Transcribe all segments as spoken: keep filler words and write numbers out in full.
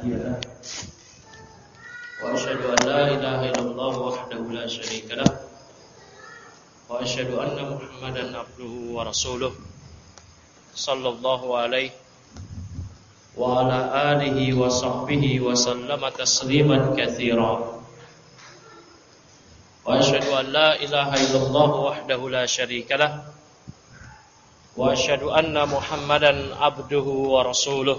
هادي له وأشهد أن لا إله إلا الله وحده لا شريك له وأشهد أن محمدا عبده ورسوله صلى الله عليه وعلى آله وصحبه وسلم تسليما كثيرا وأشهد أن لا إله إلا الله وحده لا شريك له وأشهد أن محمدا عبده ورسوله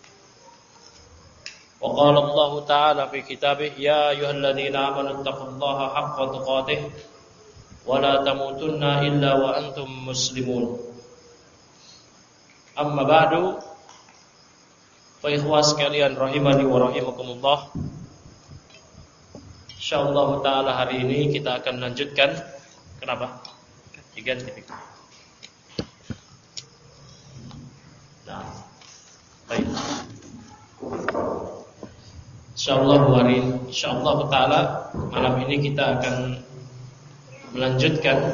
وقال الله تعالى في كتابه يا أيها الذين آمنوا اتقوا الله حق تقاته ولا تموتن إلا وأنتم مسلمون أما بعد فإخوة sekalian rahimani wa rahimakumullah, insyaallah taala hari ini kita akan melanjutkan. Kenapa? Diganti. Nah, baik. Insyaallah hari insyaallah taala malam ini kita akan melanjutkan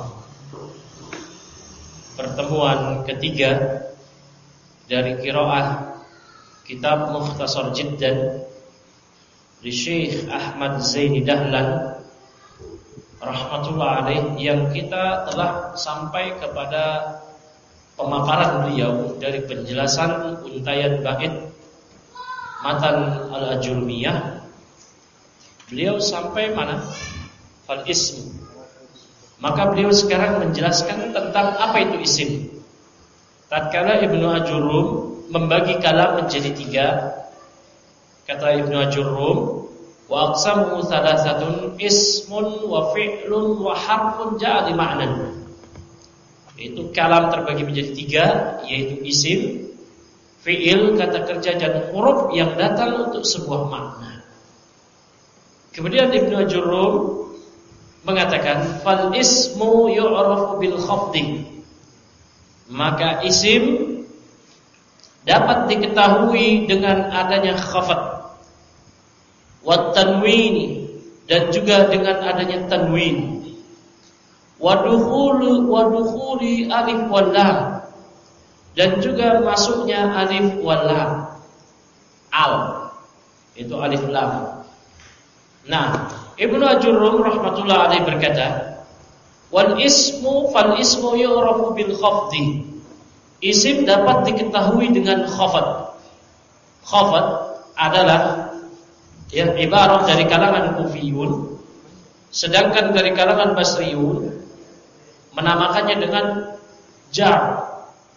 pertemuan ketiga dari qiraah kitab Mukhtasar Jiddan di Syekh Ahmad Zaini Dahlan rahmatullah alaih, yang kita telah sampai kepada pemaparan beliau dari penjelasan untaian bait Matan Al-Ajurmiyah. Beliau sampai mana? Fal ism. Maka beliau sekarang menjelaskan tentang apa itu isim. Tatkala Ibnu Ajurrum membagi kalam menjadi tiga, kata Ibnu Ajurrum, wa aqsamu thalathatun ismun wa fi'lun wa harfun ja'a li ma'nan. Itu kalam terbagi menjadi tiga, yaitu isim, fi'il, kata kerja, dan huruf yang datang untuk sebuah makna. Kemudian Ibnu Ajurrum mengatakan fal ismu yu'rafu bil khafdi, maka isim dapat diketahui dengan adanya khafat, wat tanwini, dan juga dengan adanya tanwin, wadukhulu wadukhuli alif wal lam, dan juga masuknya alif wal lam. Al itu alif lam. Nah, Ibnu Ajurrum rahmatullah alaihi berkata, wal ismu fal ismu yu'rafu bil khafdi. Isim dapat diketahui dengan khafat. Khafat adalah ya ibarat dari kalangan Kufiyun, sedangkan dari kalangan Basriyun menamakannya dengan jar.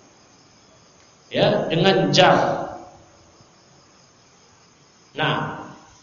Ya, dengan jar. Nah,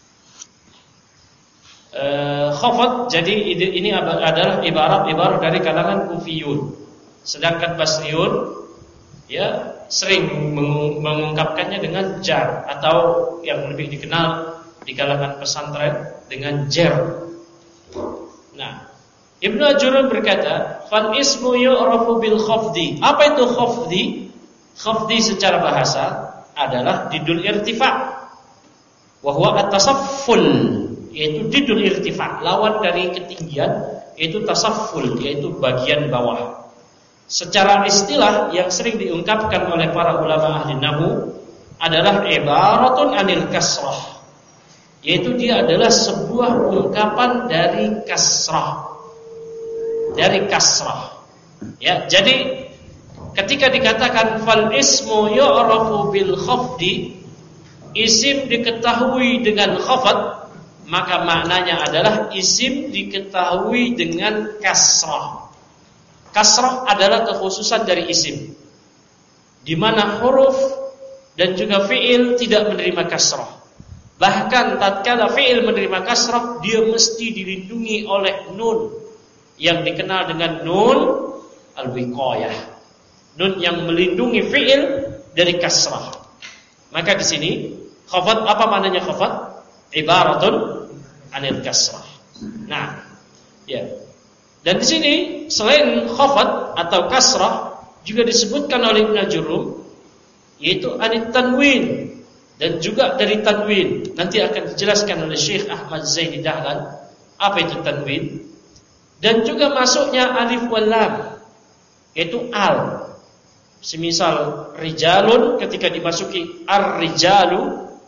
eh, khafat jadi ini adalah ibarat-ibarat dari kalangan Kufiyun, sedangkan Basriyun ya sering mengungkapkannya dengan jar, atau yang lebih dikenal di kalangan pesantren dengan jer. Nah, Ibnu Ajurrum berkata, "Fal ismu yu'rafu bil khafdi." Apa itu khafdi? Khafdi secara bahasa adalah didul irtifa. Wa huwa at-tasafful, yaitu didul irtifa, lawan dari ketinggian, yaitu tasafful, yaitu bagian bawah. Secara istilah yang sering diungkapkan oleh para ulama ahli nahwu adalah ibaratun anil kasrah, yaitu dia adalah sebuah ungkapan dari kasrah, dari kasrah. Ya, jadi ketika dikatakan fal ismu yu'rafu bil khafdi, isim diketahui dengan khafat, maka maknanya adalah isim diketahui dengan kasrah. Kasrah adalah kekhususan dari isim, di mana huruf dan juga fi'il tidak menerima kasrah. Bahkan tatkala fi'il menerima kasrah, dia mesti dilindungi oleh nun yang dikenal dengan nun al-wiqayah, nun yang melindungi fi'il dari kasrah. Maka di sini khafat, apa maknanya khafat? Ibaratun anil kasrah. Nah, ya. Dan di sini selain khafat atau kasrah juga disebutkan oleh Ibnu Ajurrum, yaitu anit tanwin, dan juga dari tanwin. Nanti akan dijelaskan oleh Syekh Ahmad Zaini Dahlan apa itu tanwin. Dan juga masuknya alif wal lam, yaitu al. Semisal rijalun, ketika dimasuki ar-rijalu,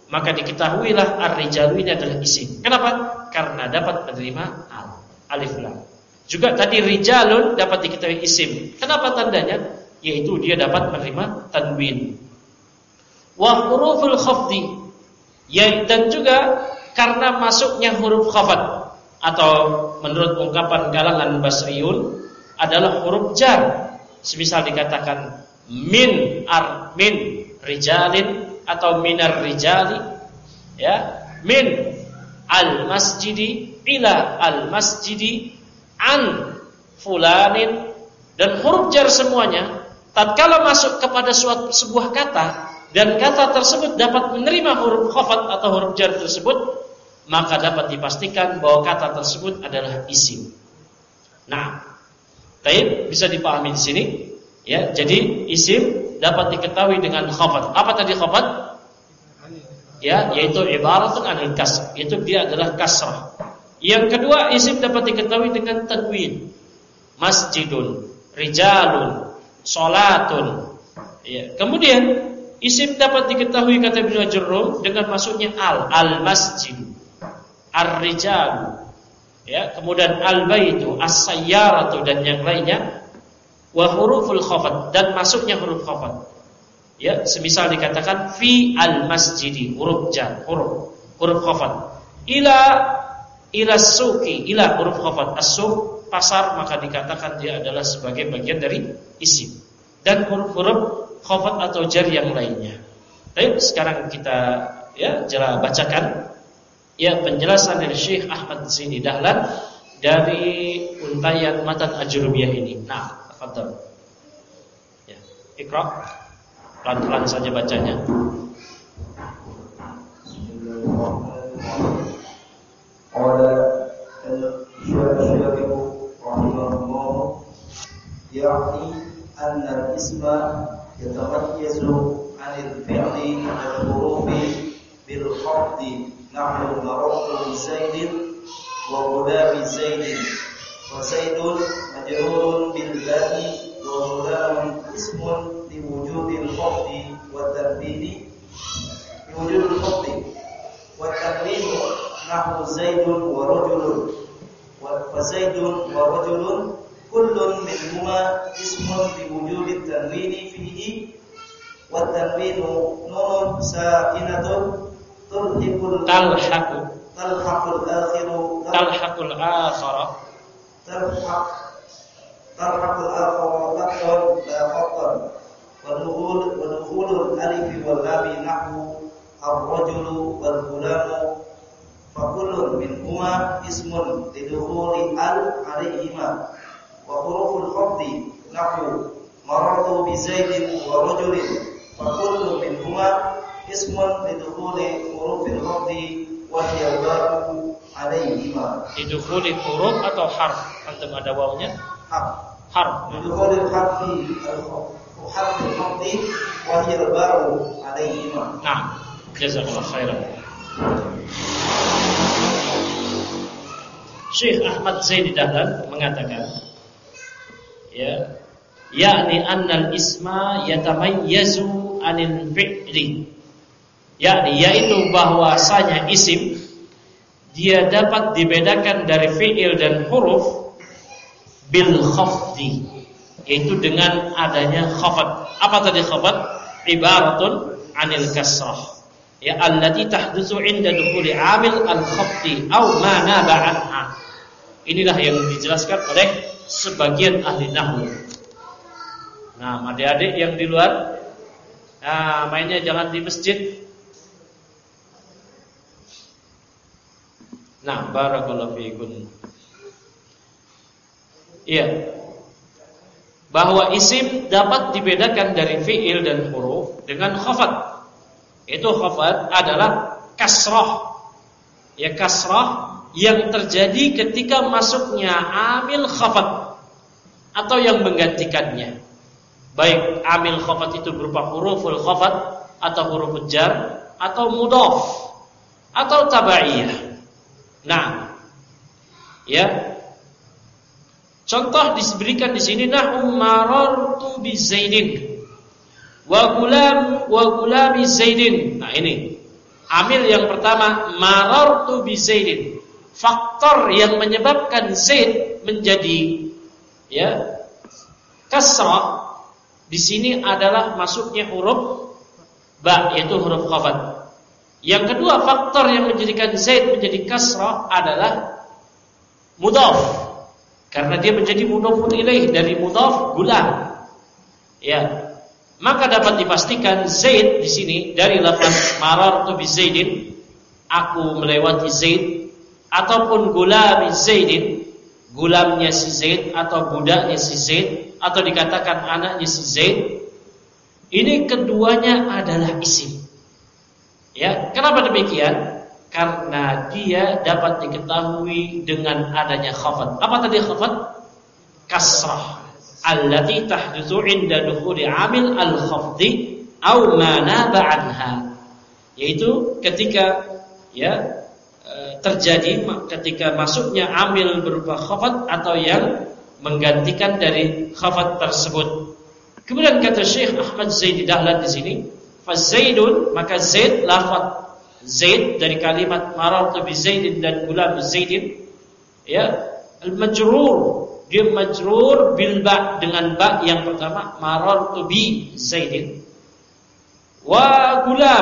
maka diketahuilah ar-rijalu ini adalah isim. Kenapa? Karena dapat menerima al, alif lam. Juga tadi rijalun dapat diketahui isim. Kenapa tandanya? Yaitu dia dapat menerima tanwin. Wa huruful khafdi, ya, dan juga karena masuknya huruf khafat, atau menurut ungkapan kalangan Basriyun adalah huruf jar. Semisal dikatakan min ar min rijalin atau minar rijali, ya, min al masjidi ila al masjidi an fulanin, dan huruf jar semuanya tatkala masuk kepada suatu sebuah kata dan kata tersebut dapat menerima huruf khafat atau huruf jar tersebut, maka dapat dipastikan bahwa kata tersebut adalah isim. Nah, baik, bisa dipahami di sini, ya. Jadi isim dapat diketahui dengan khafat. Apa tadi khafat? Ya, yaitu ibaratun anil kasr, itu dia adalah kasrah. Yang kedua, isim dapat diketahui dengan tanwin. Masjidun, rijalun, salatun. Ya. Kemudian isim dapat diketahui kata Ibnu Jurrum dengan masuknya al, al masjid, ar-rijal, ya, kemudian al-baitu, as-sayyaratu, dan yang lainnya. Wa huruful khafat, dan masuknya huruf khafat. Ya, semisal dikatakan fi al-masjidi, huruf jar, huruf huruf khafat. Ila ila suqi, ila huruf khafat, as-suq, pasar, maka dikatakan dia adalah sebagai bagian dari isim. Dan huruf-huruf khafat atau jar yang lainnya. Baik, sekarang kita ya jela bacakan ya penjelasan dari Syekh Ahmad Zaini Dahlan dari untayan matan Ajrumiyah ini. Nah, tafadhal. Ya, Iqra. Pelan-pelan saja bacanya. Qala al-syarih rahimahullah ya'ni anna al-isma yatamayyazu 'anil fi'li wal-hurufi bil khafdi nahwu marartu bi Zaidin wa ghulami Zaidin wa Zaidun majrurun bil ba'i wa ghulamun ismun li wujudil khafdi wa tanwini li wujudil khafdi wa tanwini nahwu Zaidun wa rajulun wa Zaidun wa rajulun kullun minhuma ismun li wujudit tanwini fihi wa tanwinu nunun sakinatun tulhiqul talhaqu talhaqul akhiru talhaqul akhara talhaq talhaqul akhara laqad la faqan wa nuhul wa nuhulul alif wal lam nahwu ar-rajulu wal ghulamu fa kullun minhuma ismun lidukhuli al alayhima wa huruful khafdi nahwu marartu bi Zaidin wa rajulin fa kullun minhuma ismun lidukhuli hurufil khafdi wa hiya babu alayhima. Lidukhuli huruf atau harf? Antum ada wawunya? Harf. Harf. Lidukhuli harfi al-harfil khafdi wa hiya babu alayhima. Nah, jazakallahu khairan. Syekh Ahmad Zaini Dahlan mengatakan, ya, yakni annal isma yatamayyazu 'anil fi'li, yakni yaitu bahwasanya isim dia dapat dibedakan dari fi'il dan huruf bil khafdi, yaitu dengan adanya khafat. Apa tadi khafat? Ibaratun 'anil kasrah, ya, allati tahdutsu 'inda dukhuli 'amil al-khafdi aw ma naba 'anha. Inilah yang dijelaskan oleh sebagian ahli nahwu. Nah, adik-adik yang di luar, nah, mainnya jangan di masjid. Nah, barakallahu fiikum. Iya. Bahwa isim dapat dibedakan dari fi'il dan huruf dengan khafat. Itu khafat adalah kasrah. Ya, kasrah yang terjadi ketika masuknya amil khafat atau yang menggantikannya. Baik amil khafat itu berupa huruful khafat atau huruf jar atau mudhaf atau tabaiyah. Nah, ya. Contoh diberikan di sini nahwu marartu bi Zaidin wa gulam wa gulami Zaidin. Nah, ini Amil yang pertama, marartu bi Zaidin. Faktor yang menyebabkan Zaid menjadi ya kasrah di sini adalah masuknya huruf ba, yaitu huruf khafat. Yang kedua, faktor yang menjadikan Zaid menjadi kasrah adalah mudhaf, karena dia menjadi mudhafun ilaih dari mudhaf gulam. Ya, maka dapat dipastikan Zaid di sini dari lafaz marartu bi Zaidin, aku melewati Zaid, ataupun gulam Zaidin, gulamnya si Zaid atau budaknya si Zaid, atau dikatakan anaknya si Zaid. Ini keduanya adalah isim. Ya, kenapa demikian? Karena dia dapat diketahui dengan adanya khafat. Apa tadi khafat? Kasrah. Allati tahdutsu 'inda dukhuli 'amil al-khafdi aw ma naba 'anha. Yaitu ketika ya terjadi ketika masuknya amil berupa khafat atau yang menggantikan dari khafat tersebut. Kemudian kata Syekh Ahmad Zaidi Dahlan di sini, fa Zaidun, maka Zaid, lafaz Zaid dari kalimat marartu bi Zaidin dan gulam Zaidin, ya, al-majrur, dia majrur bil ba, dengan ba yang pertama, marartu bi Zaidin wa gulam,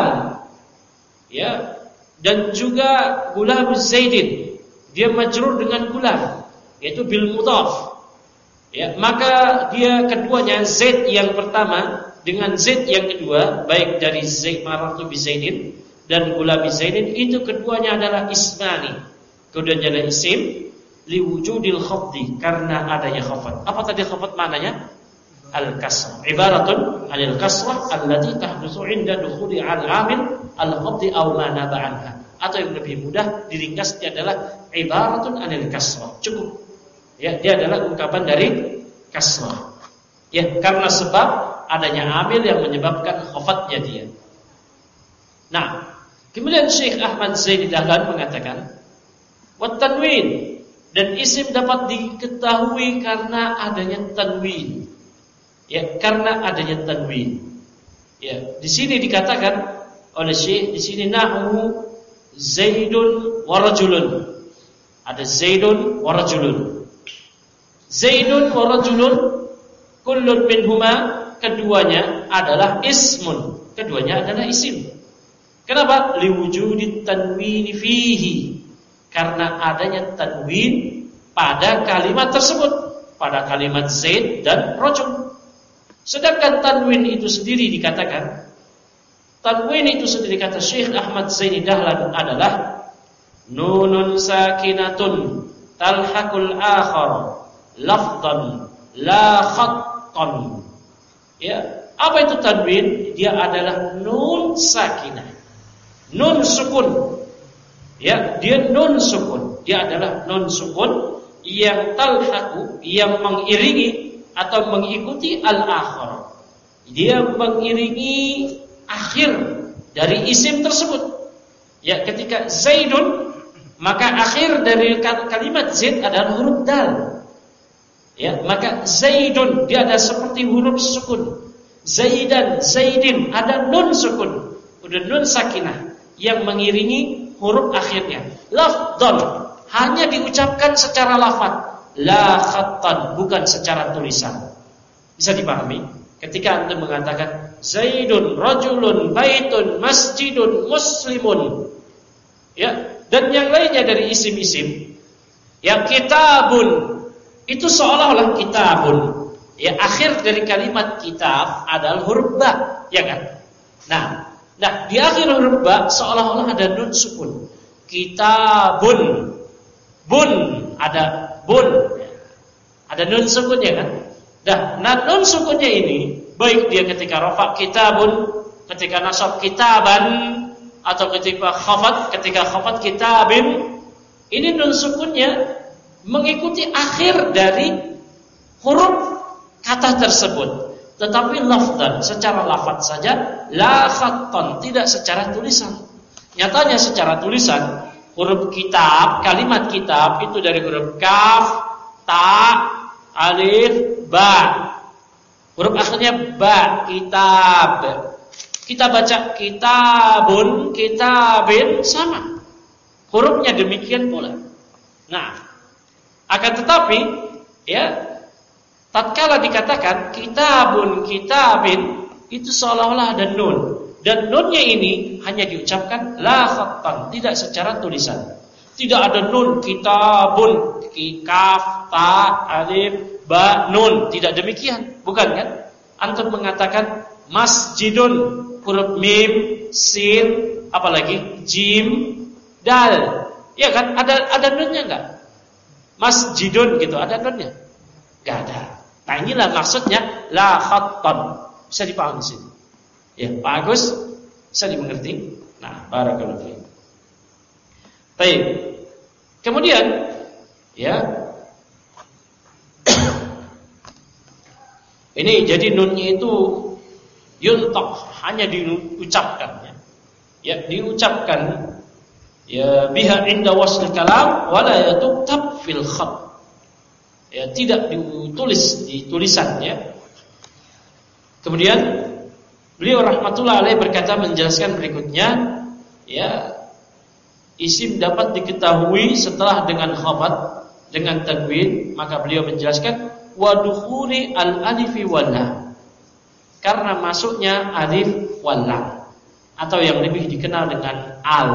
ya, dan juga gulam Zaidin, dia majrur dengan gulam, yaitu bil mudhaf. Ya, maka dia keduanya, Zaid yang pertama dengan Zaid yang kedua, baik dari Zaid marartu bi Zaidin dan gulam Zaidin, itu keduanya adalah ismani. Keduanya adalah isim li wujudil khafdi, karena adanya khafat. Apa tadi khafat maknanya? Al-kasrah. Ibaratun anil kasrah allati tahdutsu 'inda dukhuli al-amil al-khafdi aw ma naba 'anha. Atau yang lebih mudah diringkas, dia adalah ibaratun anil kasrah. Cukup. Ya, dia adalah ungkapan dari kasrah. Ya, karena sebab adanya amil yang menyebabkan khafatnya dia. Nah, kemudian Syekh Ahmad Zaidi Dahlan mengatakan, wa tanwin, dan isim dapat diketahui karena adanya tanwin. Ya, karena adanya tanwin. Ya, di sini dikatakan oleh Syekh di sini nahwu Zaidun wa rajulun. Ada Zaidun wa rajulun. Zaidun wa rajulun kullun minhuma, keduanya adalah ismun, keduanya adalah isim. Kenapa? Liwujudit tanwin fihi, karena adanya tanwin pada kalimat tersebut, pada kalimat Zaid dan rajul. Sedangkan tanwin itu sendiri dikatakan, tanwin itu sendiri kata Syekh Ahmad Zaini Dahlan adalah nunun sakinatun talhaqul akhar lafdan la khattan. Ya, apa itu tanwin? Dia adalah nun sakinah, nun sukun. Ya, dia nun sukun. Dia adalah nun sukun yang talhaqu, yang mengiringi atau mengikuti al-akhar. Dia mengiringi akhir dari isim tersebut. Ya, ketika Zaidun, maka akhir dari kalimat Zaid adalah huruf dal. Ya, maka Zaidun dia ada seperti huruf sukun. Zaidan, Zaidin ada nun sukun, udah nun sakinah yang mengiringi huruf akhirnya. Lafdhan hanya diucapkan secara lafaz, la khattan, bukan secara tulisan. Bisa dipahami? Ketika Anda mengatakan Zaidun, rajulun, baitun, masjidun, muslimun, ya, dan yang lainnya dari isim-isim, ya, kitabun, itu seolah-olah kitabun. Ya, akhir dari kalimat kitab adalah huruf ba, ya kan? Nah, nah di akhir huruf ba seolah-olah ada nun sukun. Kitabun, bun, ada bun, ada nun sukunnya kan? Nah, nah nun sukunnya ini baik dia ketika rafa kitabun, ketika nasab kitaban, atau ketika khafat, ketika khafat kitabin, ini nun sukunnya mengikuti akhir dari huruf kata tersebut, tetapi lafdan secara lafaz saja, la khattan, tidak secara tulisan. Nyatanya secara tulisan huruf kitab, kalimat kitab itu dari huruf kaf, ta, alif, ba. Huruf akhirnya ba, kitab. Kita baca kitabun, kitabin sama. Hurufnya demikian pula. Nah, akan tetapi ya, tatkala dikatakan kitabun, kitabin, itu seolah-olah ada nun. Dan nunnya ini hanya diucapkan la khattan, tidak secara tulisan. Tidak ada nun kitabun, kaf, ta, alif, ba, nun. Tidak demikian, bukan kan? Antum mengatakan masjidun, huruf mim, sin, apalagi jim, dal. Ya kan? Ada ada nunnya enggak? Masjidun gitu, ada nunnya? Enggak ada. Nah, inilah maksudnya la khattan. Bisa dipahami sini. Ya, Pak Agus, bisa dimengerti? Nah, barakallahu fiik. Baik. Kemudian ya. Ini jadi nunnya itu yuntaq, hanya diucapkan ya. Ya, diucapkan ya biha inda wasl kalam wala yatuktab fil khat. Ya, tidak ditulis di tulisannya. Kemudian beliau rahmatullah alaih berkata menjelaskan berikutnya, ya, isim dapat diketahui setelah dengan khafat, dengan tanwin, maka beliau menjelaskan wa dukhuli al alifi wal lam, karena masuknya alif wal lam, atau yang lebih dikenal dengan al.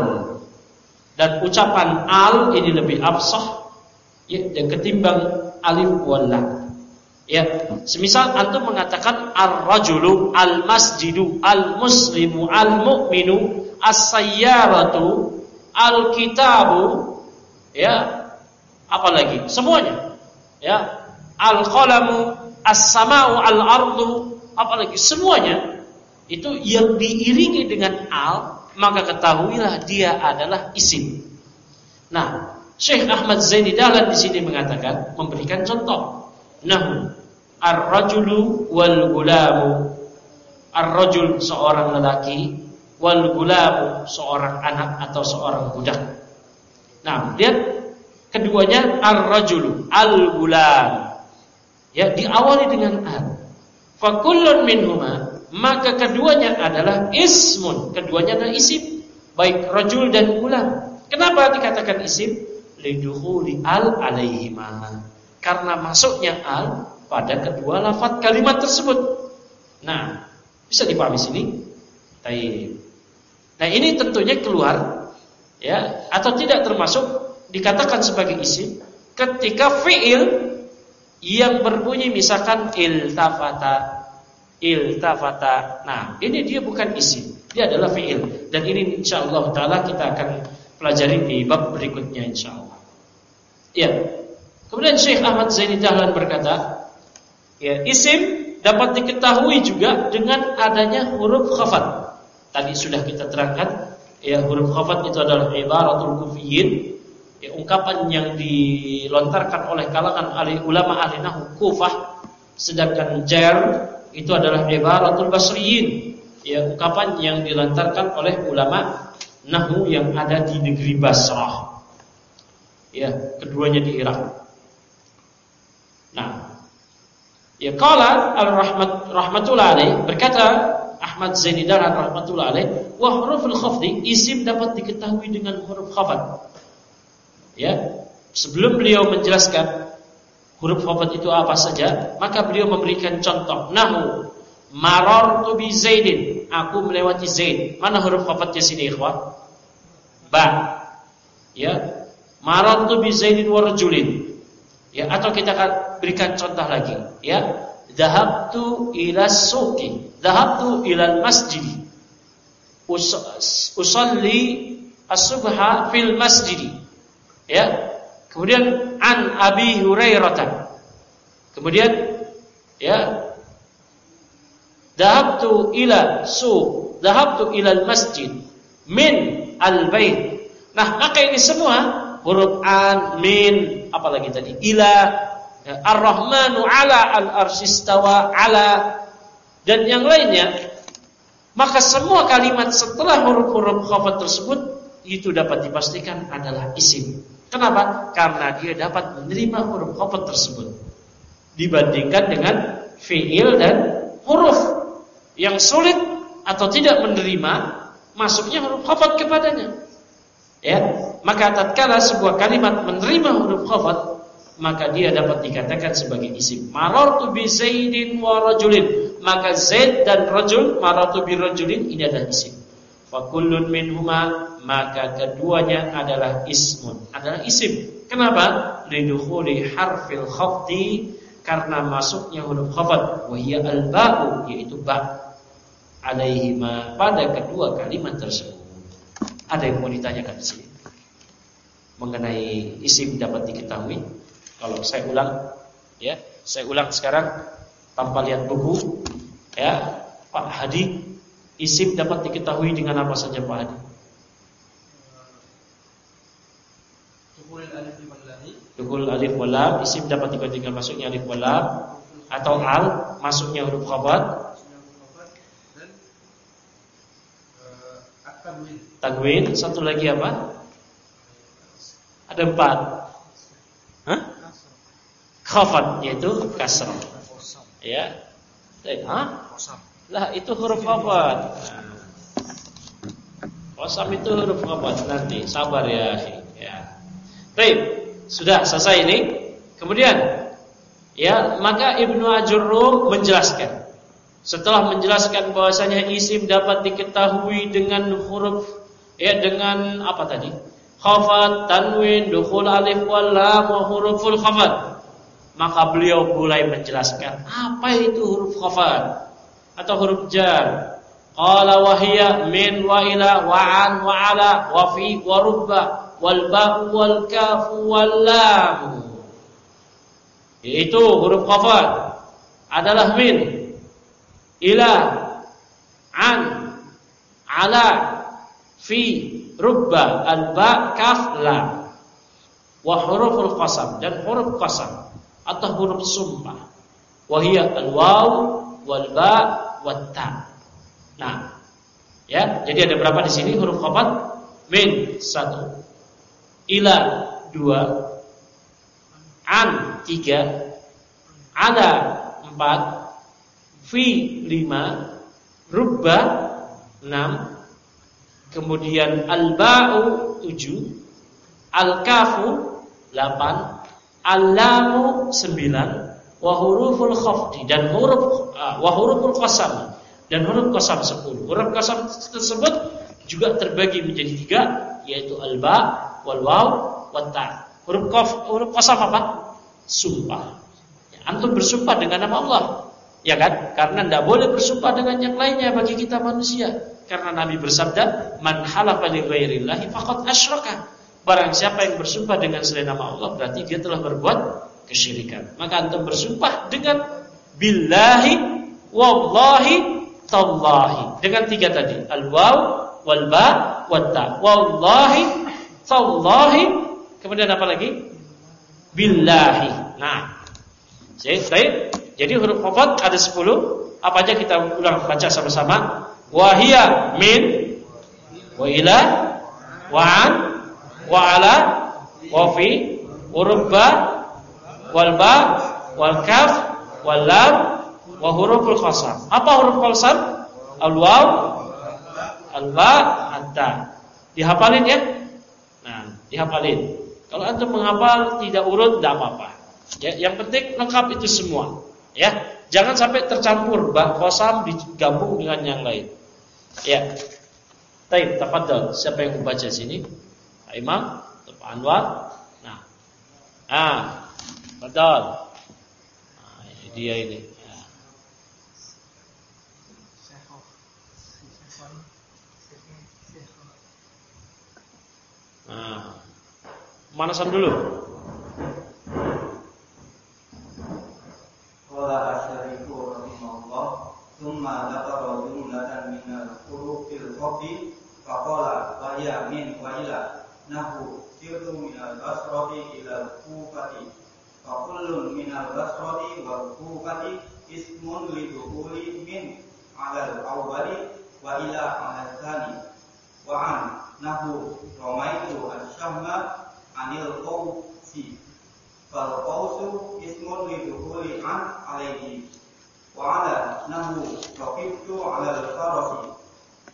Dan ucapan al ini lebih afsah ya, dan ketimbang alif wal lam. Ya, semisal antum mengatakan ar-rajulu, al-masjidu, al-muslimu, al-mu'minu, as-sayyaratu, al-kitabu, ya, apalagi semuanya. Ya, al-qalamu, as-sama'u, al-ardu, apalagi semuanya itu yang diiringi dengan al, maka ketahuilah dia adalah isim. Nah, Syekh Ahmad Zaini Dahlan di sini mengatakan, memberikan contoh. Nahu ar-rajulu wal gulamu. Ar-rajul seorang lelaki, wal gulamu seorang anak atau seorang budak. Nah, lihat keduanya ar-rajulu, al-gulam. Ya, diawali dengan al. Fa kullun minhuma, maka keduanya adalah ismun, keduanya adalah isim, baik rajul dan gulam. Kenapa dikatakan isim? Lidukhuli al alaihima, karena masuknya al pada kedua lafaz kalimat tersebut. Nah, bisa dipahami sini? Baik. Nah, ini tentunya keluar ya, atau tidak termasuk dikatakan sebagai isim ketika fiil yang berbunyi misalkan iltafata, iltafata. Nah, ini dia bukan isim, dia adalah fiil. Dan ini insyaallah taala kita akan pelajari di bab berikutnya insyaallah. Ya. Kemudian Syekh Ahmad Zaini Dahlan berkata, ya, isim dapat diketahui juga dengan adanya huruf khafat. Tadi sudah kita terangkan, ya, huruf khafat itu adalah ibaratul kufiyyin, ya, ungkapan yang dilontarkan oleh kalangan ahli ulama ahli nahwu Kufah. Sedangkan jar itu adalah ibaratul basriyin, ya, ungkapan yang dilontarkan oleh ulama nahwu yang ada di negeri Basrah. Ya, keduanya di Irak. Nah, ya, qala al-rahmat rahmatullah alaih, berkata Ahmad Zaini Dahlan rahmatullah alaih, wa huruful khafdi, isim dapat diketahui dengan huruf khafat. Ya, sebelum beliau menjelaskan huruf khafat itu apa saja, maka beliau memberikan contoh. Nahu marartu bi Zaidin, aku melewati Zaid. Mana huruf khafatnya sini, ikhwah? Ba. Ya, marartu bi Zaidin wa rajulin. Ya, atau kita akan berikan contoh lagi, ya. Dhahabtu ila suqi, dhahabtu ila al-masjid. Usalli as-subha fil masjid. Ya. Kemudian an Abi Hurairah. Kemudian ya, dhahabtu ila suq, dhahabtu ila al-masjid min al-bait. Nah, maka ini semua huruf an, min, apalagi tadi ila, ya, ar-rahmanu ala al-arsyistawa, ala, dan yang lainnya. Maka semua kalimat setelah huruf-huruf khafat tersebut itu dapat dipastikan adalah isim. Kenapa? Karena dia dapat menerima huruf khafat tersebut dibandingkan dengan fiil dan huruf yang sulit atau tidak menerima masuknya huruf khafat kepadanya. Ya, maka tatkala sebuah kalimat menerima huruf khafat, maka dia dapat dikatakan sebagai isim. Marartu bi Zaidin wa rajulin, maka Zaid dan rajul, marartu bi rajulin, ini adalah isim. Fa kullun minhuma, maka keduanya adalah ismun, adalah isim. Kenapa? Lidukhuli harfil khafdi, karena masuknya huruf khafat, wa hiya al-ba'u, yaitu ba, alaihima, pada kedua kalimat tersebut. Ada yang mau ditanyakan di sini mengenai isim dapat diketahui? Kalau saya ulang, ya, saya ulang sekarang tanpa lihat buku, ya, Pak Hadi, isim dapat diketahui dengan apa saja Pak Hadi? Dukul alif wal lam, isim dapat diketahui dengan masuknya alif wal lam, atau al, masuknya huruf khafat. Tanwin, satu lagi apa? Ada empat. Hah? Khafat, yaitu kasrah. Ya. Hah? Lah itu huruf khafat. Qasam itu huruf khafat. Nanti sabar ya, ya. Baik, sudah selesai ini. Kemudian, ya, maka Ibnu Ajurrum menjelaskan. Setelah menjelaskan bahwasanya isim dapat diketahui dengan huruf, ya, dengan apa tadi? Khafat, tanwin, dukhul alif wal lam wa huruful khafat. Maka beliau mulai menjelaskan apa itu huruf khafat atau huruf jar. Qala wa hiya min wa ila wa an wa ala wa fi wa rubba wal ba wal kaf wal lam. Yaitu huruf khafat adalah min, ila, an, ala, fi, rubba, al-ba, kaf, lam. Wa huruful qasam, dan huruf qasam atau huruf sumpah. Wa hiya al-waw, wal ba, wat ta. Nah, ya, jadi ada berapa di sini huruf khafat? Min satu, ila dua, an tiga, ala empat, fi lima, rubba enam, kemudian al-ba'u tujuh, al-kafu delapan, al-lamu sembilan, wa huruful khafdi, dan huruf uh, wa huruful qasam, dan huruf qasam sepuluh. Huruf qasam tersebut juga terbagi menjadi tiga, yaitu al-ba, wal waw, wat ta. Huruf qaf, huruf qasam apa? Sumpah. Ya, antum bersumpah dengan nama Allah. Ya kan? Karena tidak boleh bersumpah dengan yang lainnya bagi kita manusia. Karena Nabi bersabda, "Man halafa li ghairillahi faqad asyraka." Barang siapa yang bersumpah dengan selain nama Allah, berarti dia telah berbuat kesyirikan. Maka antum bersumpah dengan billahi, wallahi, tallahi. Dengan tiga tadi, al-waw, wal ba, wat ta. Wallahi, tallahi, kemudian apa lagi? Billahi. Nah, baik. Jadi huruf khafat ada sepuluh. Apa aja kita ulang baca sama-sama. Wa hiya min, wa ila, wa an, wa ala, wa fi, huruf ba, wal ba, wal kaf, wal lam, wa huruful qasam. Apa huruf qasam? Al waw, al ba, at-ta. Dihafalin ya? Nah, dihafalin. Kalau antum menghafal tidak urut tidak apa-apa. Ya, yang penting lengkap itu semua. Ya, jangan sampai tercampur ba qasam digabung dengan yang lain. Ya. Baik, tafadhol. Siapa yang membaca sini? Pak Imam, Pak Anwar. Nah. Ah, tafadhol. Nah, ini dia ini. Ya. Nah. Manasan dulu. Qala asyarifu rahimahullah, tsumma dzakara jumlatan minal hurufil khafdi faqala wa hiya min wa ila nahu sirtu minal basrati ilal kufati fa kullun minal basrati wal kufati ismun li dukhuli min alal awwali wa ila alal tsani wa an nahu ramaitu asy-syahma anil qawsi fal qawsu ismun li dukhuli an alaihi wa ala nahu raqibtu ala al-farasi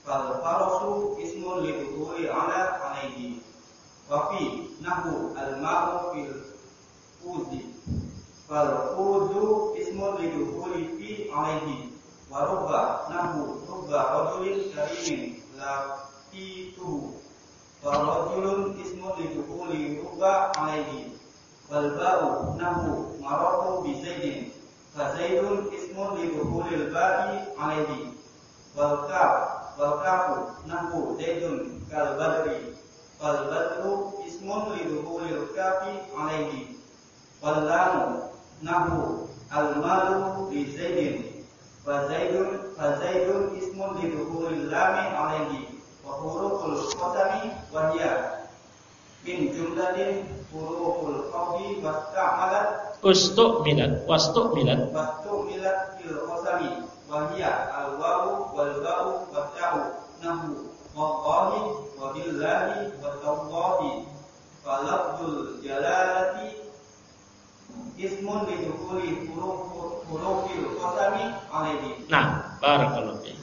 fal farasu ismun lidukhuli ala alaihi wa fi nahu al-ma'u fil uzi fal uzu ismun lidukhuli fi alaihi wa rubba nahu rubba rajulin karimin la fi tuhu wa rajulun ismun lidukhuli rubba alaihi wal ba'u nahu maratu bi zaidin fa zaidun ismun lidukhulil ba'i alaihi wal kaf wal kafu nahu zaidun kal badri wal badru ismun lidukhulil kafi alaihi wal lamu nahu al malu li zaidin fa zaidun fa zaidun ismun lidukhulil lami alaihi wa huruful qasami wa hiya min jumlatin huruful qawli wasta'malat ustu'milat wastu'milat wastu'milat fil qasami wa hiya al wawu wal ba'u wa ta'u nahu wallahi wa billahi wa tallahi fa lafzul jalalati ismun lidukhuli huruf hurufil qasami alaihi. Nah, barakallahu fiik.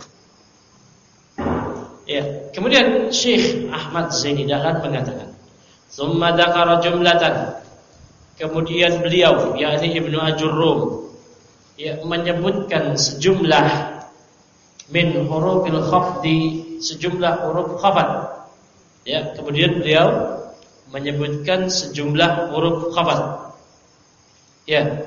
Ya, kemudian Syekh Ahmad Zaini Dahlan mengatakan, "Tsumma dzakara jumlatan." Kemudian beliau, yakni Ibnu Ajurrum, ya, menyebutkan sejumlah min hurufil khafdi, sejumlah huruf khafad. Ya, kemudian beliau menyebutkan sejumlah huruf khafad. Ya.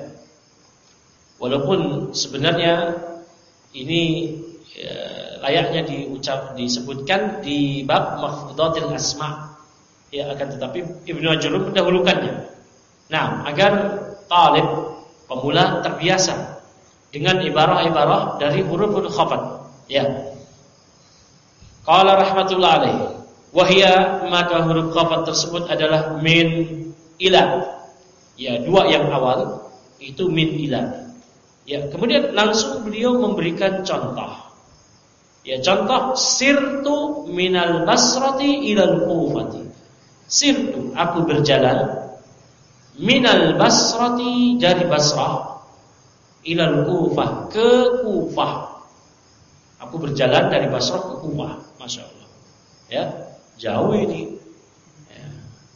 Walaupun sebenarnya ini ya, layaknya diucap disebutkan di bab makhfudatil asma. Ya, akan tetapi Ibnu Ajurrum mendahulukannya. Nah, agar talib pemula terbiasa dengan ibarah-ibarah dari huruf-huruf khafad. Ya. Qala rahmatullah alaihi, wa hiya, maka huruf khafad tersebut adalah min ila. Ya, dua yang awal itu min ila. Ya, kemudian langsung beliau memberikan contoh. Ya, contoh sirtu minal basrati ilal kufati. Sirtu, aku berjalan minal basrati, dari Basrah, ilal Kufah, ke Kufah. Aku berjalan dari Basrah ke Kufah. Masya Allah. Ya, jauh ini. Ya.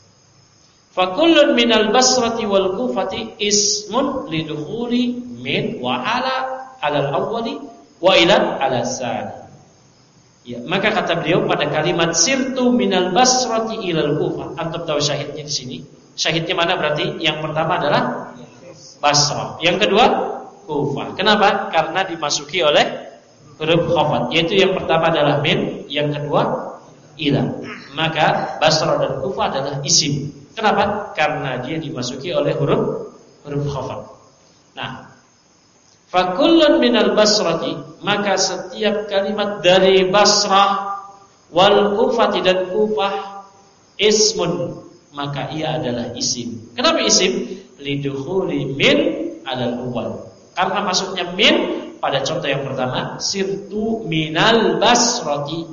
Fakullun minal basrati wal Kufati ismun lidukhuli min wa ala alal awwali wa ila ala sani. Ya, maka kata beliau pada kalimat sirtu minal basrati ilal Kufah. Antum tahu syahidnya di sini? Syahidnya mana berarti? Yang pertama adalah Basrah, yang kedua Kufah. Kenapa? Karena dimasuki oleh huruf khafad. Yaitu yang pertama adalah min, yang kedua ila. Maka Basrah dan Kufah adalah isim. Kenapa? Karena dia dimasuki oleh huruf huruf khafad. Nah, fakullun minal basrati, maka setiap kalimat dari Basrah wal Kufati dan Kufah ismun, maka ia adalah isim. Kenapa isim? Lidukhuli min alal awwal. Karena masuknya min pada contoh yang pertama, sirtu minal basrati.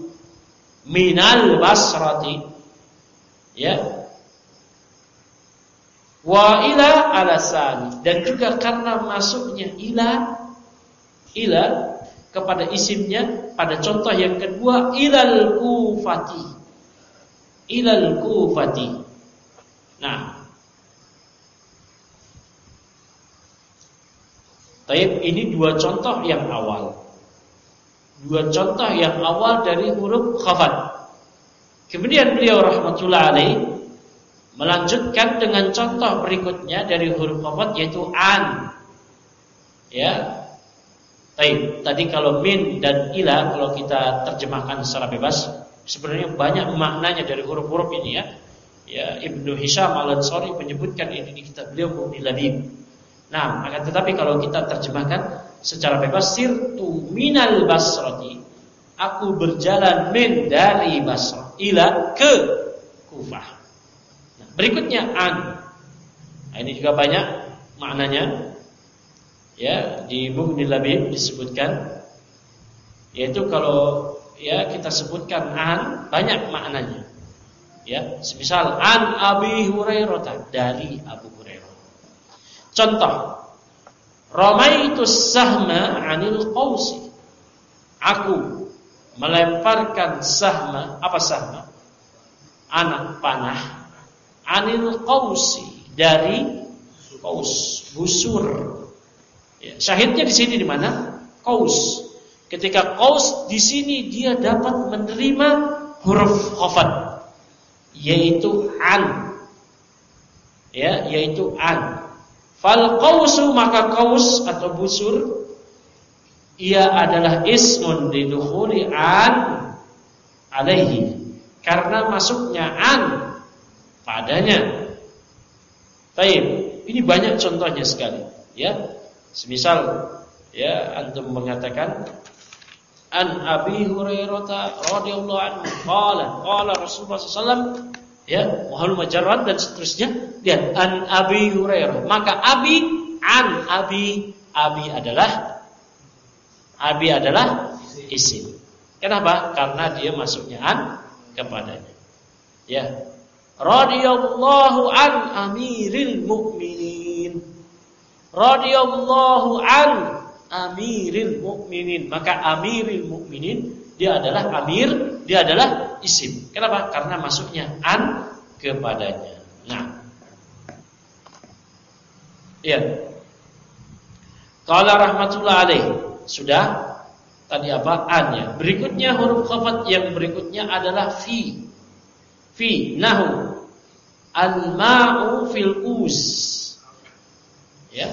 Minal basrati. Ya. Wa ila ala sani, dan juga karena masuknya ila ila kepada isimnya pada contoh yang kedua, ilal kufati. Ilal kufati. Nah, taib, ini dua contoh yang awal. Dua contoh yang awal dari huruf khafad. Kemudian beliau rahmatullah alaih melanjutkan dengan contoh berikutnya dari huruf khafad, yaitu an. Ya. Taib, tadi kalau min dan ila kalau kita terjemahkan secara bebas, sebenarnya banyak maknanya dari huruf-huruf ini ya. Ya, Ibnu Hisham Al-Ansari menyebutkan ini di kitab beliau Mughni Labib. Nah, akan tetapi kalau kita terjemahkan secara bebas, sirtu minal basrati, aku berjalan min dari Basrah ila ke Kufah. Nah, berikutnya an. Nah, ini juga banyak maknanya. Ya, di Mughni Labib disebutkan, yaitu kalau ya kita sebutkan an, banyak maknanya. Ya, semisal an Abi Hurairah, dari Abu Hurairah. Contoh, ramaitus sahma anil qausi, aku melemparkan sahma, apa sahma? Anak panah, anil qausi, dari qaus, busur. Ya, syahidnya di sini di mana? Qaus. Ketika qaus di sini dia dapat menerima huruf khafat, yaitu an. Ya, yaitu an. Fal qausu, maka qaus atau busur, ia adalah ismun lidukhuli an alaihi, karena masuknya an padanya. Baik, ini banyak contohnya sekali, ya. Semisal, ya, antum mengatakan an Abi Hurairah radhiyallahu anhu qala qala Rasulullah sallallahu alaihi wasallam, ya, wahal majarrad dan seterusnya. Lihat, an Abi Hurairah, maka Abi, an Abi, Abi adalah Abi adalah isim. Kenapa? Karena dia masuknya an kepadanya. Ya. Radhiyallahu an amiril mukminin. Radhiyallahu an amiril mukminin. Maka amiril mukminin dia adalah amir, dia adalah isim. Kenapa? Karena masuknya an kepadanya. Nah. Ya. Qala rahmatullah alaihi. Sudah tadi apa? An-nya. Berikutnya huruf khafat yang berikutnya adalah fi. Fi nahu al-ma'u fil us. Ya.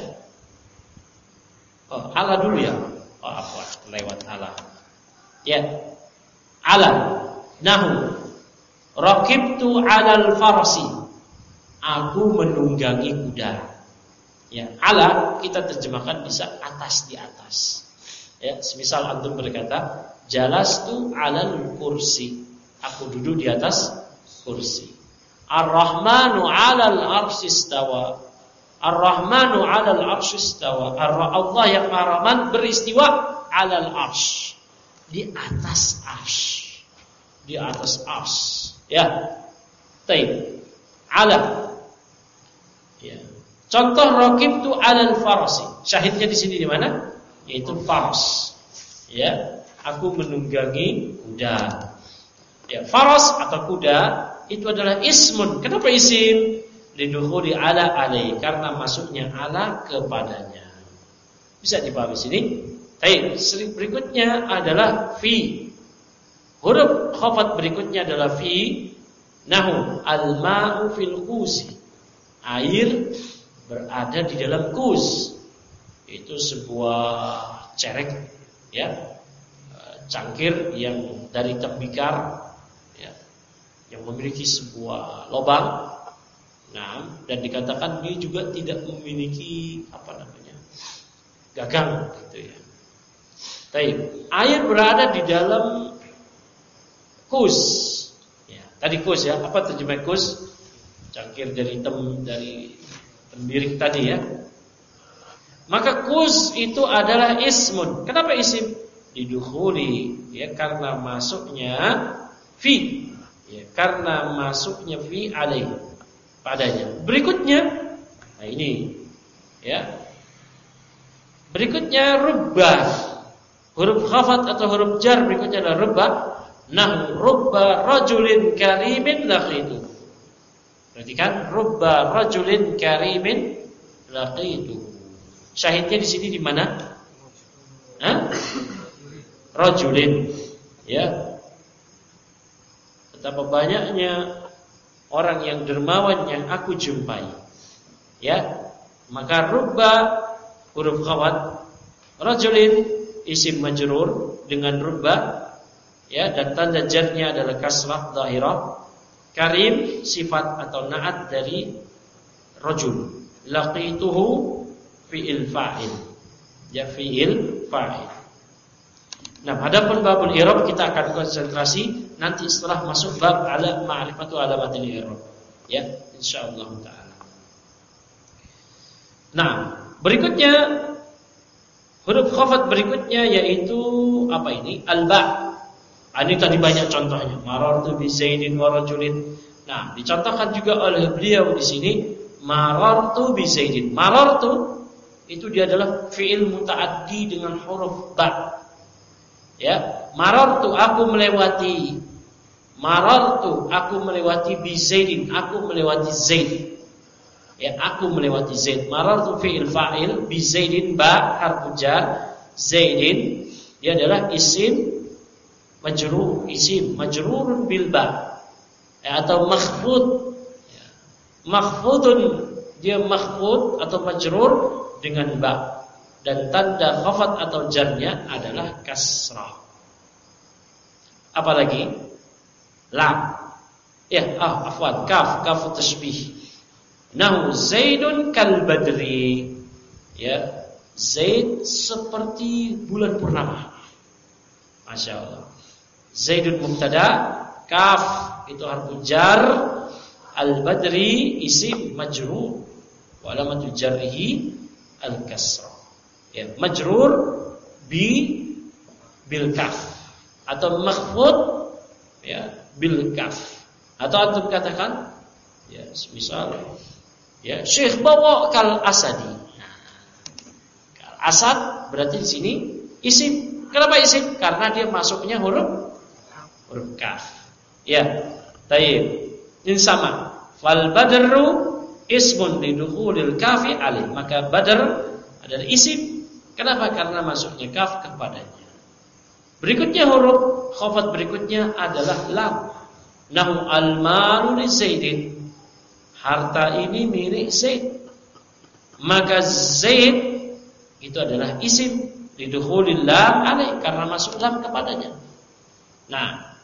Oh, ala dulu ya. Oh, apa? Lewat ala. Ya. Ala nahu raqibtu 'alal farsi. Aku menunggangi kuda. Ya, ala kita terjemahkan bisa atas, di atas. Ya, semisal antum berkata, jalastu 'alal kursi. Aku duduk di atas kursi. Ar-Rahmanu 'alal arsy istawa. Ar-Rahmanu 'alal arsy istawa. Allah yang Maha Rahman beristiwa 'alal arsy. Di atas arsy. Di atas arsy. Ya. Baik. Ala. Ya. Contoh raqibtu 'alal farsi. Syahidnya di sini di mana? Yaitu fars. Ya, aku menunggangi kuda. Ya, faras atau kuda itu adalah ismun. Kenapa isim? Lidukhuli ala alai, karena masuknya ala kepadanya. Bisa dipahami sini? Baik, berikutnya adalah fi. Huruf khafat berikutnya adalah fi. Nahu al-ma'u fil qusi. Air berada di dalam kus. Itu sebuah cerek, ya, cangkir yang dari tembikar, ya, yang memiliki sebuah lubang. Nah, dan dikatakan dia juga tidak memiliki apa namanya gagang, gitu ya. Baik, air berada di dalam kus. Ya, tadi kus ya, apa terjemah kus? Cangkir dari tem dari tembirik tadi ya. Maka kus itu adalah ismun. Kenapa isim? Didukhuli, ya, karena masuknya fi, ya, karena masuknya fi alaihi, padanya. Berikutnya, nah ini, ya. Berikutnya rubba. Huruf khafat atau huruf jar berikutnya adalah rubba. Nah, rubba rajulin karimin laqitu. Perhatikan, rubba rajulin karimin laqitu. Syahidnya di sini di mana? Hah? Rajulin. Ya. Betapa banyaknya orang yang dermawan yang aku jumpai. Ya. Maka rubba huruf khawat, rajulin isim majrur dengan rubba, ya, dan tanda jarnya adalah kasrah dhahirah. Karim sifat atau naat dari rajul. Laqituhu fi'il fa'il. Ya, fi'il fa'il. Nah, adapun babul i'rab kita akan konsentrasi nanti setelah masuk bab ala ma'rifatu alamatil i'rab. Ya, insyaallah taala. Nah, berikutnya huruf khafat berikutnya yaitu apa ini? Al-ba'. Ini tadi banyak contohnya. Marartu bi Zaidin wa rajulin. Nah, dicontohkan juga oleh beliau di sini marartu bi Zaidin. Marartu itu dia adalah fi'il muta'addi dengan huruf ba. Ya, marartu aku melewati. Marartu aku melewati bi Zaidin, aku melewati Zaid. Ya, aku melewati Zaid. Marartu fi'il fa'il, bi Zaidin ba harfu jar, Zaidin dia adalah isim majrur, isim majrurun bil ba. Ya, atau makhfud. Ya. Makhfudun dia makhfud atau majrur dengan ba. Dan tanda khafat atau jarnya adalah kasrah. Apalagi lam. Ya, ah afwan, kaf, kaf tashbih. Nahu Zaidun kal badri. Ya, Zaid seperti bulan purnama. Masya Allah. Zaidun mubtada, kaf itu harfu jar, al badri isim majrur, wa alamatu jarrihi al kasrah. Ya, majrur bi bil kaf atau makhfud ya bil kaf, atau antum katakan ya misal ya Syekh bawa kal asadi. Nah, kal asad berarti di sini isim. Kenapa isim? Karena dia masuknya huruf huruf kaf. Ya, tayyib. Ini sama. Fal badru ismun lidukhulil kafi alih. Maka badr adalah isim. Kenapa? Karena masuknya kaf kepadanya. Berikutnya huruf khafat berikutnya adalah lam. Nahu al-malu li Zaidin. Harta ini milik Zaid. Maka Zaid itu adalah isim lidukhulil lam alaih, karena masuk lam kepadanya. Nah,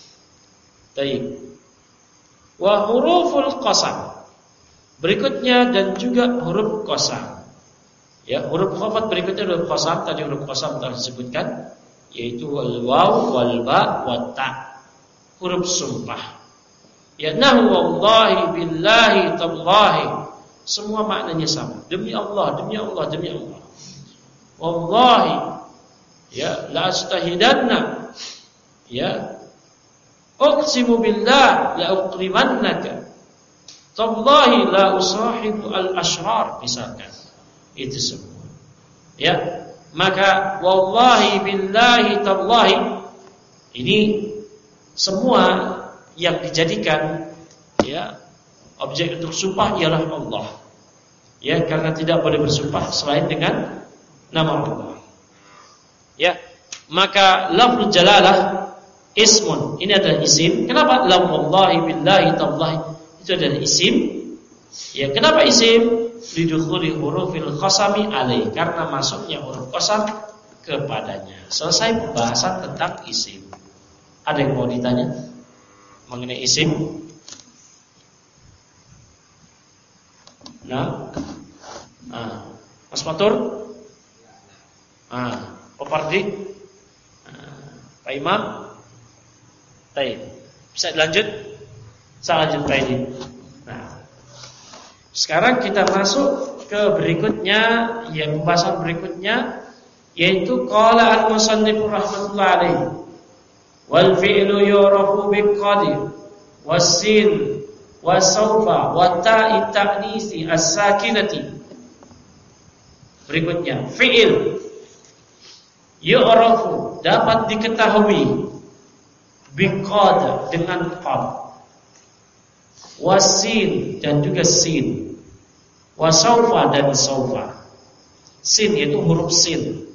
tayyib. Wa huruful qasam. Berikutnya dan juga huruf qasam. Ya, huruf khafat berikutnya huruf qasam, tadi huruf qasam telah disebutkan, yaitu wal waw wal ba wa ta. Huruf sumpah. Ya, nahu wallahi billahi tallahi. Semua maknanya sama. Demi Allah, demi Allah, demi Allah. Wallahi ya la astahidanna. Ya. Uqsimu billah la uqrimannaka. Tallahi la usahibu al-ashrar misalkan. Itu semua. Ya, maka wallahi billahi tallahi ini semua yang dijadikan ya objek untuk sumpah ialah Allah. Ya, karena tidak boleh bersumpah selain dengan nama Allah. Ya, maka lafzul jalalah ismun, ini adalah isim. Kenapa lam wallahi billahi tallahi itu adalah isim? Ya, kenapa isim? Lidukhuli hurufil qasami alaih, karena masuknya huruf qasam kepadanya. Selesai pembahasan tentang isim. Ada yang mau ditanya mengenai isim? Nah, ah, Mas Matur, ah, Pak Pardi, ah, Pak Imam, Taib. Bisa dilanjut? Saya lanjut Pak ini. Nah, sekarang kita masuk ke berikutnya, yang pembahasan berikutnya, yaitu qala al-musannif rahmatullahi alaihi. Wal fi'lu yurafu bil qadir was-sin was-sawfa wa ta'i ta'nisi as-sakinati. Berikutnya, fi'il yurafu dapat diketahui bil qad dengan qad, was-sin dan juga sin, was-sawfa dan sawfa. Sin yaitu huruf sin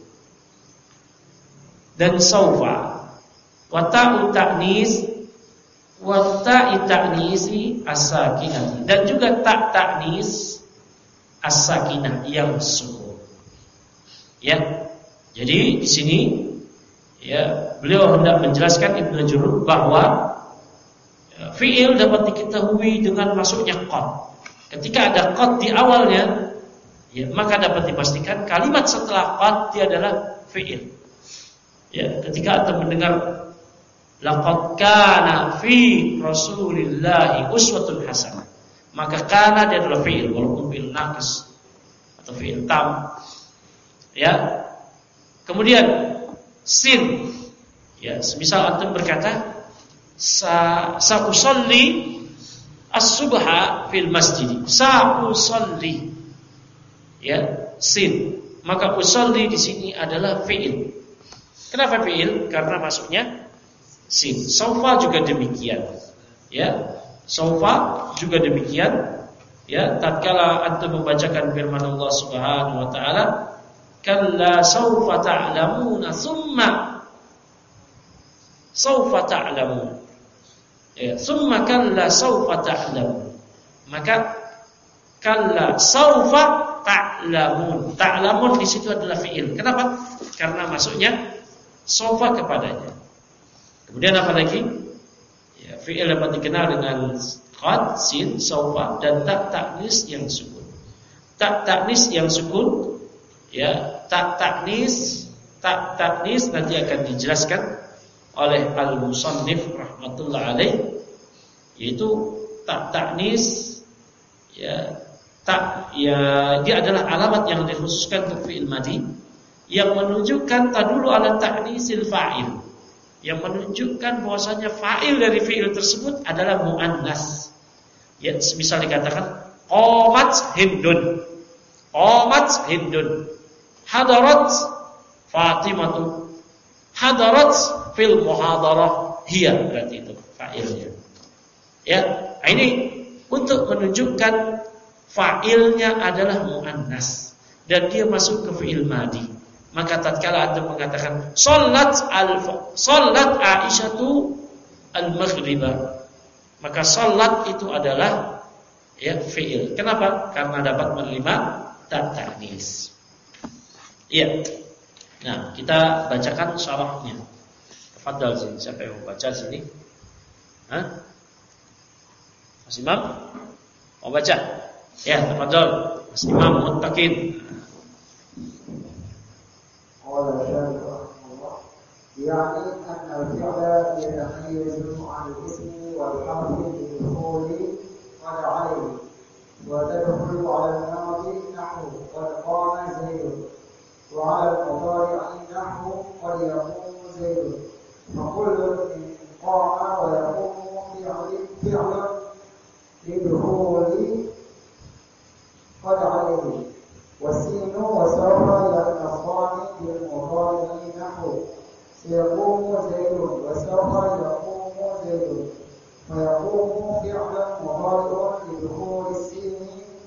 dan sawfa. Wa ta'u ta'nis wa ta'i ta'nisi as-sakinah, dan juga ta' ta'nis as-sakinah yang sukun. Ya. Jadi di sini ya beliau hendak menjelaskan Ibnu Jurud bahwa ya, fi'il dapat diketahui dengan masuknya qad. Ketika ada qad di awalnya, ya, maka dapat dipastikan kalimat setelah qad dia adalah fi'il. Ya, ketika Anda mendengar laqad kana fi Rasulillahi uswatun hasanah, maka kana dia adalah fi'il walaupun fi'il naqis atau fi'il tam. Ya. Kemudian sin, ya, semisal antum berkata sa sa'usalli as-subha fil masjid. Sa'usalli, ya, sin. Maka usalli di sini adalah fi'il. Kenapa fi'il? Karena masuknya sin. Saufa juga demikian. Ya, saufa juga demikian. Ya, tatkala antum membacakan firman Allah Subhanahu wa taala, kalla saufa ta'lamuna tsumma saufa ta'lamun. Ya, tsumma kalla saufa ta'lamun. Maka kalla saufa ta'lamun. Ta'lamun di situ adalah fi'il. Kenapa? Karena masuknya saufa kepadanya. Kemudian apa lagi? Ya, fi'il dapat dikenal dengan qad, sin, saufa dan tak taknis yang sukun. Tak taknis yang sukun, ya, tak taknis, tak taknis nanti akan dijelaskan oleh al-musannif rahmatullah alaih, yaitu tak taknis, ya, tak, ya, dia adalah alamat yang dikhususkan untuk fi'il madhi yang menunjukkan tadulu ala taknisil fa'il, yang menunjukkan bahwasanya fa'il dari fi'il tersebut adalah muannas. Ya, misal dikatakan qamat hindun, qamat hindun, hadarat fatimatu, hadarat fil muhadarah hiya, berarti itu fa'ilnya. Ya, ini untuk menunjukkan fa'ilnya adalah muannas dan dia masuk ke fi'il madhi. Maka tatkala Anda mengatakan salat al salat Aisyatu al-maghriba, maka salat itu adalah, ya, fi'il. Kenapa? Karena dapat menerima tak ta'nis. Iya. Nah, kita bacakan syarahnya. Tafadhal sini, siapa yang mau baca sini? Hah? Mas Imam? Mau baca? Ya, tafadhal. Mas Imam Muttaqin. يعني أن الفعل يتميز عن الاسم والحرف بدخول قد عليه وتدخل على الماضي نحو قد قام زيد وعلى المضارع نحو قد يقوم زيد فكل من قام ويقوم فعل فعل لدخول قد عليه والسين وسوف يتصان بالمضارع نحو سيقوم زيد وسوف يقوم زيد فيقوم فعلا مضارع لدخول السين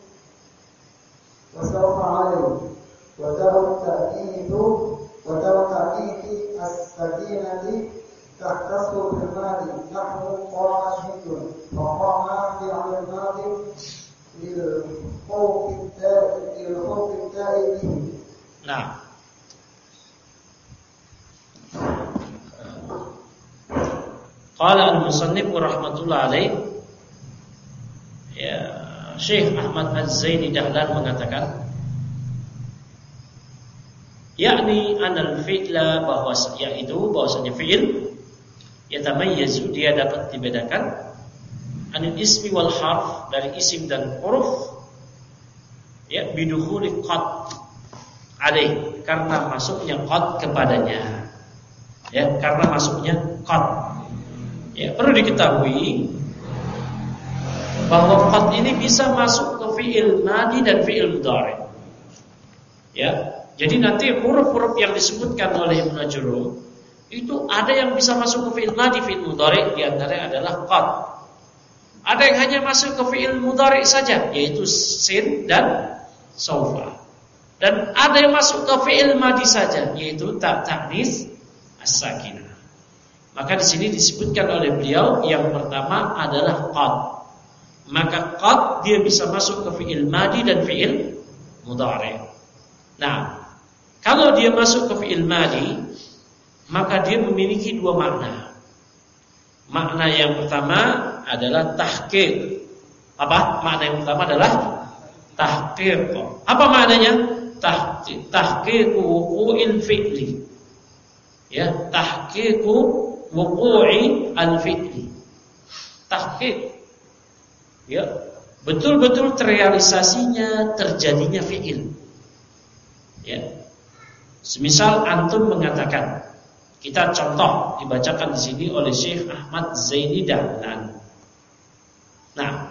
وسوف عليه وتو التأكيد وتو تأكيد السكينة تختص بالماضي نحو قام هند فقام فعل الماضي للخوف التائب. Nah, qala al-musannif rahmatullah alaih, ya, Syekh Ahmad Az-Zaini Dahlan mengatakan, yakni anal fi'la, bahwa yaitu bahwasanya fi'il yatamayyazu, dia dapat dibedakan, anil ismi wal harf, dari isim dan huruf, ya, bidukhuli qad alaih, karena masuknya qad kepadanya, ya, karena masuknya qad. Ya, perlu diketahui bahwa qad ini bisa masuk ke fi'il madhi dan fi'il mudhari. Ya, jadi nanti huruf-huruf yang disebutkan oleh Ibnu Ajurrum itu ada yang bisa masuk ke fi'il madhi, fi'il mudhari, di antaranya adalah qad. Ada yang hanya masuk ke fi'il mudhari saja, yaitu sin dan saufa. Dan ada yang masuk ke fi'il madhi saja, yaitu ta ta'nis as-sakinah. Maka di sini disebutkan oleh beliau yang pertama adalah qad. Maka qad dia bisa masuk ke fi'il madhi dan fi'il mudhari. Nah, kalau dia masuk ke fi'il madhi, maka dia memiliki dua makna. Makna yang pertama adalah tahqiq. Apa? Makna yang pertama adalah tahqiq. Apa maknanya? Tahqiq, tahqiq wuqu'il fi'li. Ya, tahqiq wuqu'i al-fi'li. Tahqiq, ya, betul-betul terrealisasinya, terjadinya fi'il. Ya. Semisal antum mengatakan, kita contoh dibacakan di sini oleh Syekh Ahmad Zaini Dahlan. Nah,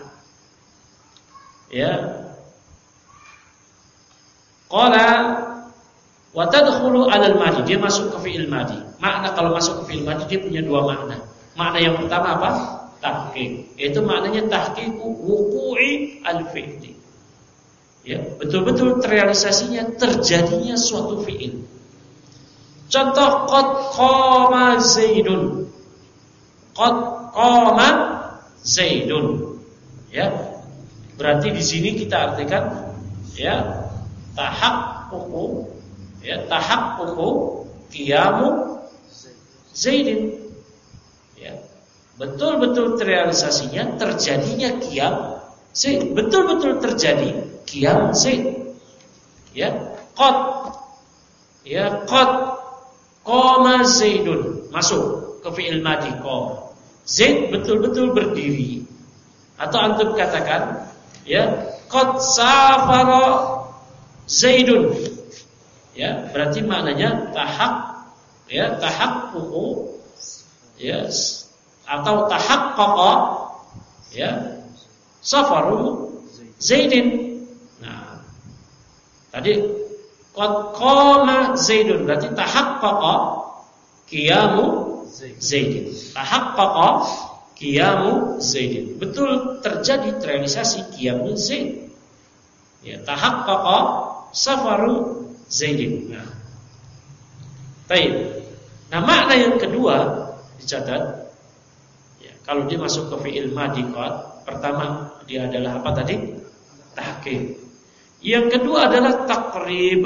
ya, qala Wa tadkhulu 'alal madi, dia masuk ke fi'il madi. Makna kalau masuk ke fi'il madi dia punya dua makna. Makna yang pertama apa? Tahqiq. Itu maknanya tahqiqu wuqu'i al-fi'li. Ya, betul-betul terrealisasinya, terjadinya suatu fi'il. Contoh qad qama Zaidun. Qad qama Zaidun. Ya. Berarti di sini kita artikan ya tahaqququ ya tahaqququ qiyamu Zaidin. Ya. Betul-betul terrealisasinya, terjadinya qiyam Zaid. Betul-betul terjadi qiyam Zaid. Ya, qad ya qad qama Zaidun, masuk ke fi'il madi qama. Zaid betul-betul berdiri. Atau antum katakan ya qad safara Zaidun. Ya, berarti maknanya tahaq ya tahaqququ ya atau tahaqqaqa ya safaru Zaidin. Nah, tadi qad qama Zaidun berarti tahaqqaqa qiyamu Zaidin. Tahaqqaqa qiyamu Zaidin. Betul terjadi terrealisasi qiyamnya Zaid. Ya, tahaqqaqa safaru Zaidin. Nah. Baik. Nah, makna yang kedua dicatat. Ya, kalau dia masuk ke fi'il madi qad, pertama dia adalah apa tadi? Tahqiq. Yang kedua adalah taqrib.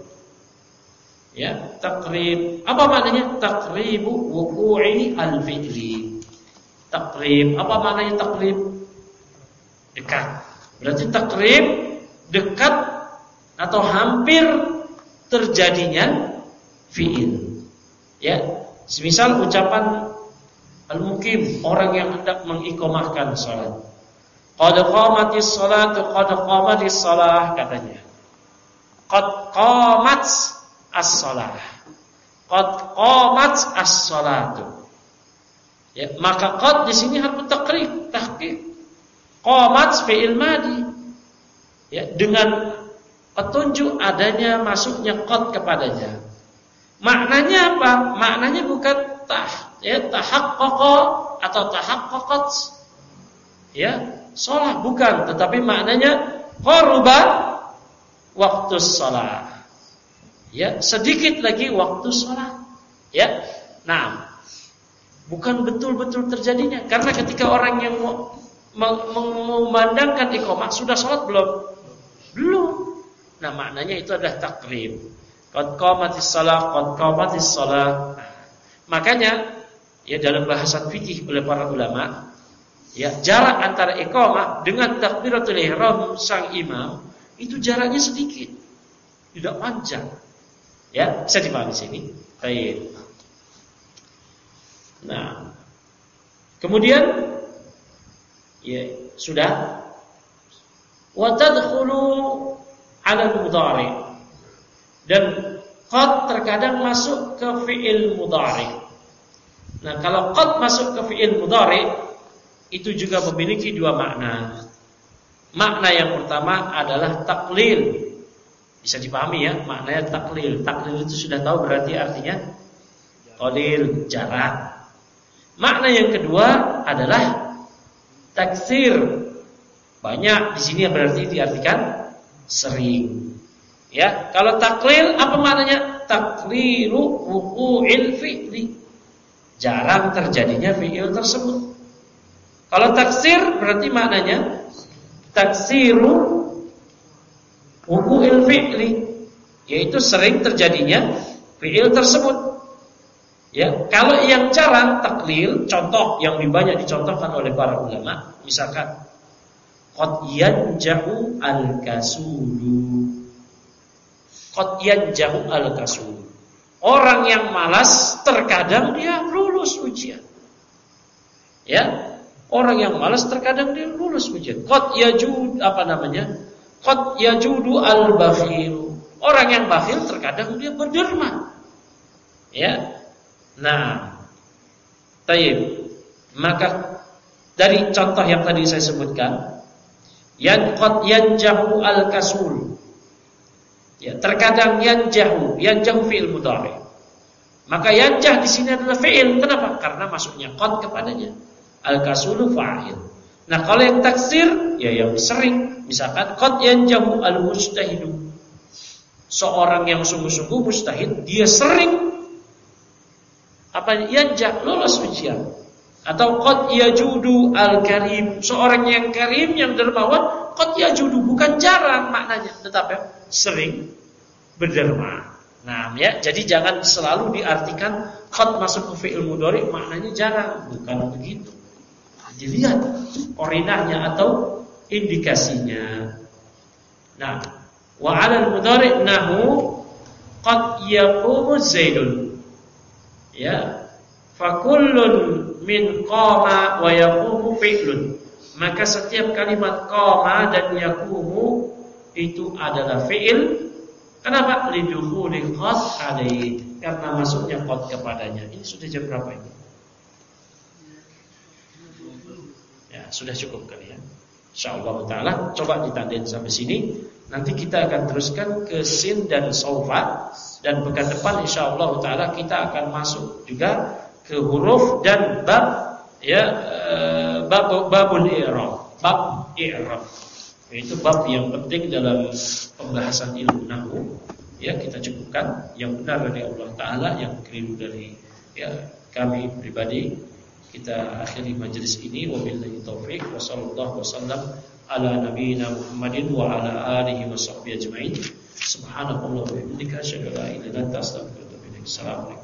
Ya, taqrib. Apa maknanya? Taqribu wuqu'i al-fi'li. Taqrib. Apa maknanya taqrib? Dekat. Berarti taqrib dekat atau hampir terjadinya fi'il. Ya, semisal ucapan al-muqim, orang yang hendak mengiqamahkan salat. Qad qamatis salatu, qad qamatis shalah katanya. Qad qamat as-shalah. Qad qamat as-salatu. Ya, maka qad di sini harus taqrib, tahqiq. Qamat fi'il madi. Ya, dengan petunjuk adanya masuknya qad kepadanya. Maknanya apa? Maknanya bukan tah, ya tahaqqaqa atau tahaqqaqat. Ya, shalah bukan, tetapi maknanya qaruba waktu shalah. Ya, sedikit lagi waktu shalah. Ya. Nah, bukan betul-betul terjadinya, karena ketika orang yang memandangkan iqamah sudah salat belum? Belum. Nah, maknanya itu adalah takrib. Qad qamatis shalah, qad qamatis shalah. Nah, makanya ya dalam bahasan fikih oleh para ulama, ya jarak antara iqamah dengan takbiratul ihram sang imam itu jaraknya sedikit, tidak panjang. Ya, bisa dipahami di sini. Baik. Nah, kemudian ya sudah wa tadkhulu 'ala al-mudhari, dan qad terkadang masuk ke fi'il mudhari. Nah, kalau qad masuk ke fi'il mudhari itu juga memiliki dua makna. Makna yang pertama adalah taklil. Bisa dipahami ya, maknanya taklil. Taklil itu sudah tahu berarti artinya qalil, jarang. Makna yang kedua adalah taksir. Banyak, di sini berarti diartikan sering. Ya, kalau taklil apa maknanya? Takliru wuqu'il fi'li. Jarang terjadinya fi'il tersebut. Kalau taksir berarti maknanya taksiru wuqu'il fi'li, yaitu sering terjadinya fi'il tersebut. Ya, kalau yang jarang taklil, contoh yang banyak dicontohkan oleh para ulama, misalkan qad yanjahu al-kasulu. Qad yanjahu al-kasulu. Orang yang malas terkadang dia lulus ujian. Ya, orang yang malas terkadang dia lulus ujian. Qad yajud apa namanya? Qad yajudu al-bakhil. Orang yang bakhil terkadang dia berderma. Ya. Nah, tayyib. Maka dari contoh yang tadi saya sebutkan, yan qad yanjahu al-kasul. Ya, terkadang yanjahu, yanjahu fi'il mudhari. Maka yanjah di sini adalah fi'il. Kenapa? Karena masuknya qad kepadanya. Al-kasulu fa'il. Nah, kalau yang taksir ya yang sering. Misalkan qad yanjahu al-mustahidu. Seorang yang sungguh-sungguh mustahid, dia sering apa yanjah lolos ujian. Atau qad yajudu al-karim, seorang yang karim, yang dermawan, qad yajudu bukan jarang maknanya, tetapi sering berderma. Nah, ya, jadi jangan selalu diartikan qad masuk ke fi'il mudhari maknanya jarang, bukan begitu. Dilihat qarinahnya atau indikasinya. Nah, wa 'alal mudhari nahu qad yaqumu zaidun. Ya, fakullun min qama wa yaqumu fi'lun. Maka setiap kalimat qama dan yaqumu itu adalah fi'il. Kenapa? Lidukhuli qad alaihi, karena masuknya qad kepadanya. Ini sudah jam berapa ini? Ya, sudah cukup kali ya. Insyaallah taala coba ditandain sampai sini. Nanti kita akan teruskan ke sin dan saufa, dan pekan depan insyaallah taala kita akan masuk juga ke huruf dan bab, ya, bab babul i'rab, bab i'rab. Itu bab yang penting dalam pembahasan ilmu nahwu. Ya, kita cukupkan yang benar dari Allah taala, yang keliru dari ya kami pribadi. Kita akhiri majelis ini, wabillahi taufik, wa sallallahu wasallam ala nabiyyina Muhammadin wa ala alihi wa sahbihi ajmain. Subhanallah wa bihamdika asyhadu an la ilaha illa anta astaghfiruka wa atubu ilaik. Assalamualaikum.